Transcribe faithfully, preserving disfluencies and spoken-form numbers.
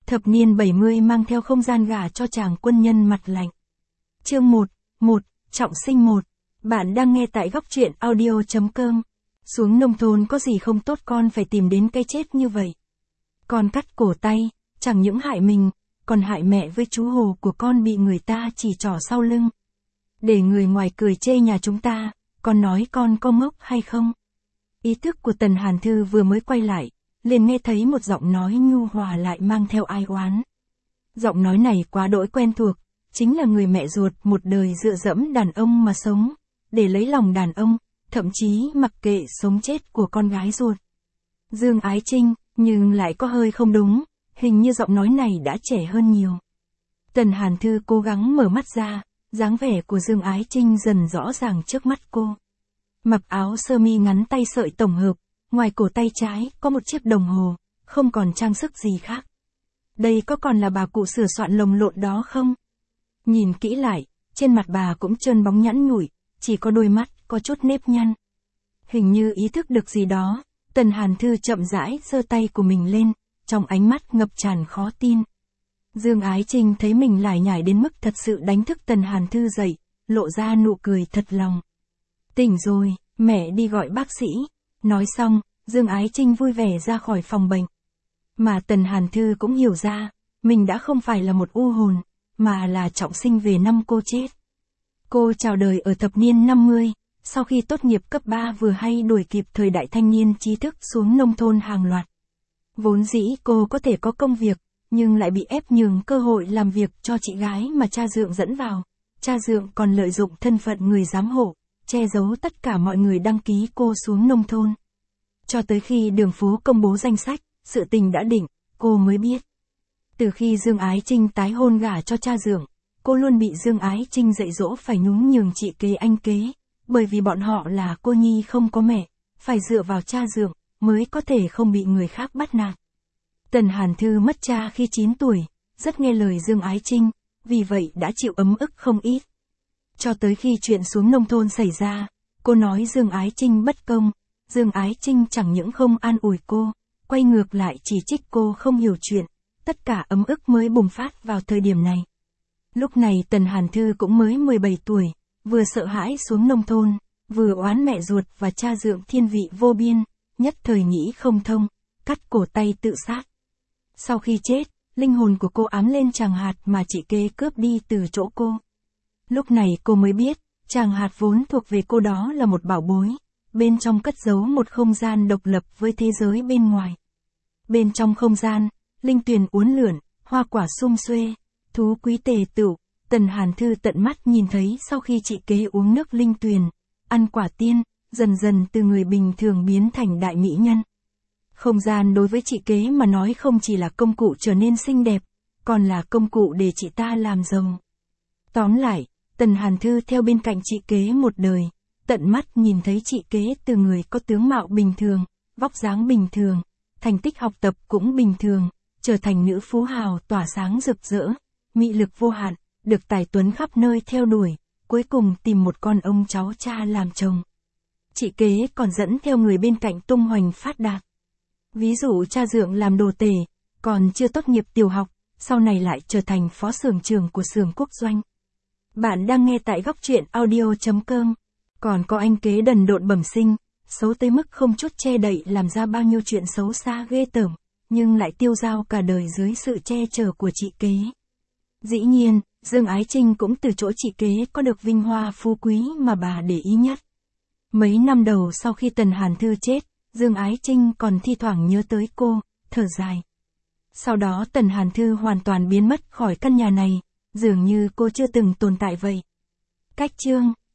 Thập niên bảy mươi mang theo không gian gả cho chàng quân nhân mặt lạnh. Chương một, một, trọng sinh một. Bạn đang nghe tại góc truyện audio chấm com. Xuống nông thôn có gì không tốt con phải tìm đến cái chết như vậy. Con cắt cổ tay, chẳng những hại mình, còn hại mẹ với chú Hồ của con bị người ta chỉ trỏ sau lưng. Để người ngoài cười chê nhà chúng ta, con nói con có ngốc hay không? Ý thức của Tần Hàn Thư vừa mới quay lại, liền nghe thấy một giọng nói nhu hòa lại mang theo ai oán. Giọng nói này quá đỗi quen thuộc, chính là người mẹ ruột một đời dựa dẫm đàn ông mà sống, để lấy lòng đàn ông, thậm chí mặc kệ sống chết của con gái ruột. Dương Ái Trinh, nhưng lại có hơi không đúng, hình như giọng nói này đã trẻ hơn nhiều. Tần Hàn Thư cố gắng mở mắt ra, dáng vẻ của Dương Ái Trinh dần rõ ràng trước mắt cô. Mặc áo sơ mi ngắn tay sợi tổng hợp, ngoài cổ tay trái có một chiếc đồng hồ, không còn trang sức gì khác. Đây có còn là bà cụ sửa soạn lồng lộn đó không? Nhìn kỹ lại, trên mặt bà cũng trơn bóng nhẵn nhủi, chỉ có đôi mắt có chút nếp nhăn. Hình như ý thức được gì đó, Tần Hàn Thư chậm rãi giơ tay của mình lên, trong ánh mắt ngập tràn khó tin. Dương Ái Trinh thấy mình lải nhải đến mức thật sự đánh thức Tần Hàn Thư dậy, lộ ra nụ cười thật lòng. Tỉnh rồi, mẹ đi gọi bác sĩ. Nói xong, Dương Ái Trinh vui vẻ ra khỏi phòng bệnh. Mà Tần Hàn Thư cũng hiểu ra, mình đã không phải là một u hồn, mà là trọng sinh về năm cô chết. Cô chào đời ở thập niên năm mươi, sau khi tốt nghiệp cấp ba vừa hay đuổi kịp thời đại thanh niên trí thức xuống nông thôn hàng loạt. Vốn dĩ cô có thể có công việc, nhưng lại bị ép nhường cơ hội làm việc cho chị gái mà cha dượng dẫn vào. Cha dượng còn lợi dụng thân phận người giám hộ, che giấu tất cả mọi người đăng ký cô xuống nông thôn. Cho tới khi đường phố công bố danh sách, sự tình đã định, cô mới biết. Từ khi Dương Ái Trinh tái hôn gả cho cha dượng, cô luôn bị Dương Ái Trinh dạy dỗ phải nhún nhường chị kế anh kế, bởi vì bọn họ là cô nhi không có mẹ, phải dựa vào cha dượng, mới có thể không bị người khác bắt nạt. Tần Hàn Thư mất cha khi chín tuổi, rất nghe lời Dương Ái Trinh, vì vậy đã chịu ấm ức không ít. Cho tới khi chuyện xuống nông thôn xảy ra, cô nói Dương Ái Trinh bất công, Dương Ái Trinh chẳng những không an ủi cô, quay ngược lại chỉ trích cô không hiểu chuyện, tất cả ấm ức mới bùng phát vào thời điểm này. Lúc này Tần Hàn Thư cũng mới mười bảy tuổi, vừa sợ hãi xuống nông thôn, vừa oán mẹ ruột và cha dượng thiên vị vô biên, nhất thời nghĩ không thông, cắt cổ tay tự sát. Sau khi chết, linh hồn của cô ám lên chàng hạt mà chị kế cướp đi từ chỗ cô. Lúc này cô mới biết, chàng hạt vốn thuộc về cô đó là một bảo bối, bên trong cất giấu một không gian độc lập với thế giới bên ngoài. Bên trong không gian, linh tuyền uốn lượn, hoa quả sum xuê, thú quý tề tựu, Tần Hàn Thư tận mắt nhìn thấy sau khi chị kế uống nước linh tuyền, ăn quả tiên, dần dần từ người bình thường biến thành đại mỹ nhân. Không gian đối với chị kế mà nói không chỉ là công cụ trở nên xinh đẹp, còn là công cụ để chị ta làm giàu. Tóm lại, Tần Hàn Thư theo bên cạnh chị kế một đời, tận mắt nhìn thấy chị kế từ người có tướng mạo bình thường, vóc dáng bình thường, thành tích học tập cũng bình thường, trở thành nữ phú hào tỏa sáng rực rỡ, mị lực vô hạn, được tài tuấn khắp nơi theo đuổi, cuối cùng tìm một con ông cháu cha làm chồng. Chị kế còn dẫn theo người bên cạnh tung hoành phát đạt. Ví dụ cha dượng làm đồ tể, còn chưa tốt nghiệp tiểu học, sau này lại trở thành phó xưởng trưởng của xưởng quốc doanh. Bạn đang nghe tại góc truyện audio chấm com. Còn có anh kế đần độn bẩm sinh, xấu tới mức không chút che đậy làm ra bao nhiêu chuyện xấu xa ghê tởm, nhưng lại tiêu dao cả đời dưới sự che chở của chị kế. Dĩ nhiên, Dương Ái Trinh cũng từ chỗ chị kế có được vinh hoa phú quý mà bà để ý nhất. Mấy năm đầu sau khi Tần Hàn Thư chết, Dương Ái Trinh còn thi thoảng nhớ tới cô, thở dài. Sau đó Tần Hàn Thư hoàn toàn biến mất khỏi căn nhà này, dường như cô chưa từng tồn tại vậy. Cách chương